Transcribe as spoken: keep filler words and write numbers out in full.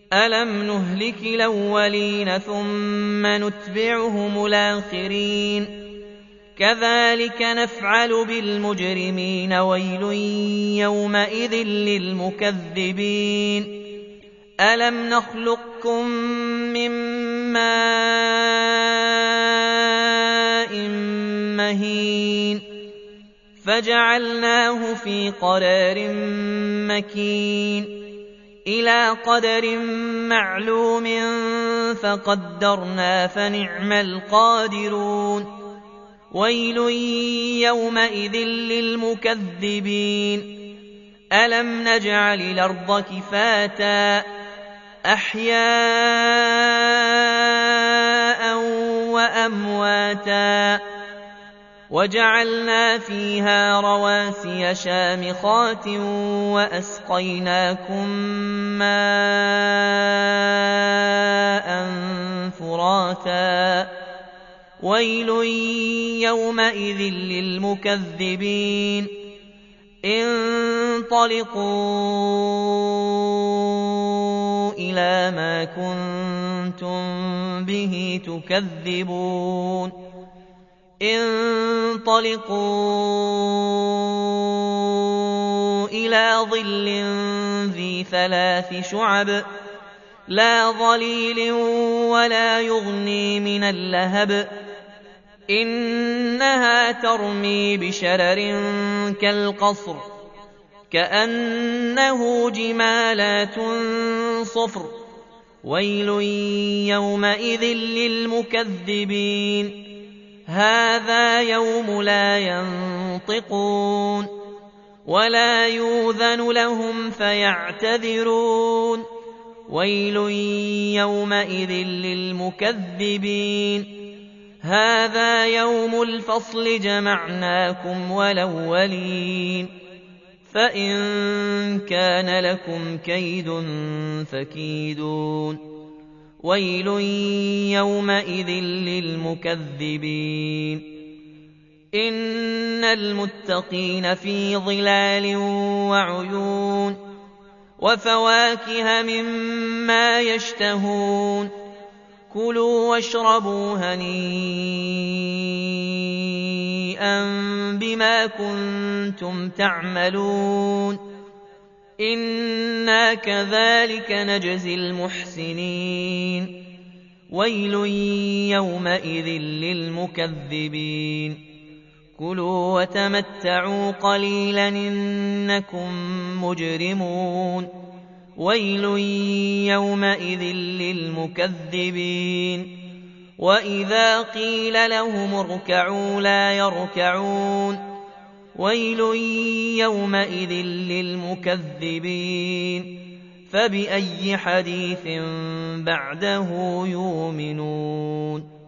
ألم نهلك الأولين ثم نتبعهم الآخرين كذلك نفعل بالمجرمين ويل يومئذ للمكذبين ألم نخلقكم من ماء مهين فجعلناه في قرار مكين إلى قدر معلوم فقدرنا فنعم القادرون ويل يومئذ للمكذبين ألم نجعل الأرض كفاتا أحياء وأمواتا وجعلنا فيها رواسي شامخات وأسقيناكم ماء فراتا ويل يومئذ للمكذبين انطلقوا إلى ما كنتم به تكذبون انطلقوا إلى ظل ذي ثلاث شعب لا ظليل ولا يغني من اللهب إنها ترمي بشرر كالقصر كأنه جمالات صفر ويل يومئذ للمكذبين هذا يوم لا ينطقون ولا يؤذن لهم فيعتذرون ويل يومئذ للمكذبين هذا يوم الفصل جمعناكم والأولين فإن كان لكم كيد فكيدون ويل يومئذ للمكذبين إن المتقين في ظلال وعيون وفواكه مما يشتهون كلوا واشربوا هنيئا بما كنتم تعملون إنا كذلك نجزي المحسنين ويل يومئذ للمكذبين كلوا وتمتعوا قليلا إنكم مجرمون ويل يومئذ للمكذبين وإذا قيل لهم اركعوا لا يركعون ويل يومئذ للمكذبين فبأي حديث بعده يؤمنون